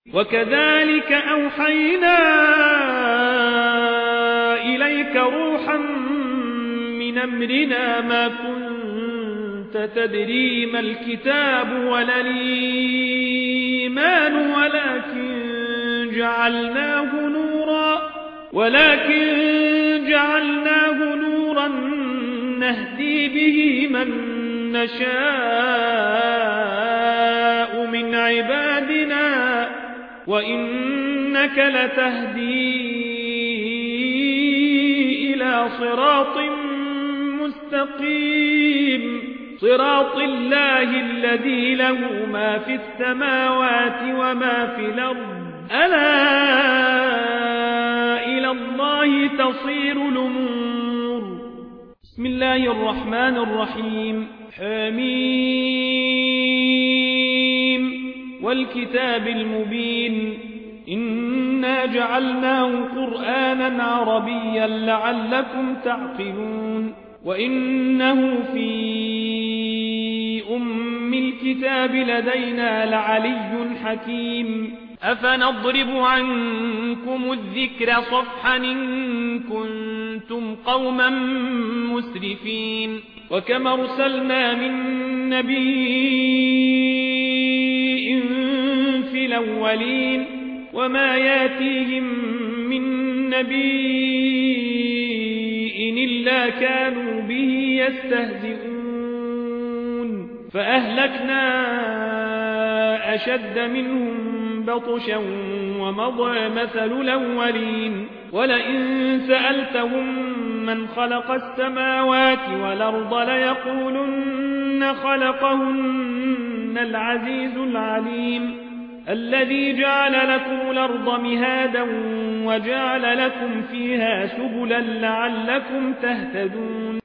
وكذلك أوحينا إليك روحا من أمرنا ما كنت تدري ما الكتاب ولا الإيمان ولكن جعلناه نورا نهدي به من نشاء من عبادنا وإنك لتهدي إلى صراط مستقيم صراط الله الذي له ما في السماوات وما في الأرض ألا إلى الله تصير الأمور. بسم الله الرحمن الرحيم. حميم والكتاب المبين إنا جعلناه قرآنا عربيا لعلكم تعقلون وإنه في أم الكتاب لدينا لعلي حكيم. أفنضرب عنكم الذكر صفحا إن كنتم قوما مسرفين. وكم أرسلنا من نبي في الأولين وما ياتيهم من نبي إلا كانوا به يستهزئون فأهلكنا أشد منهم بطشا ومضى مثل الأولين. ولئن سألتهم من خلق السماوات والأرض ليقولن خلقهن العزيز العليم الذي جعل لكم الأرض مهادا وجعل لكم فيها سبلا لعلكم تهتدون.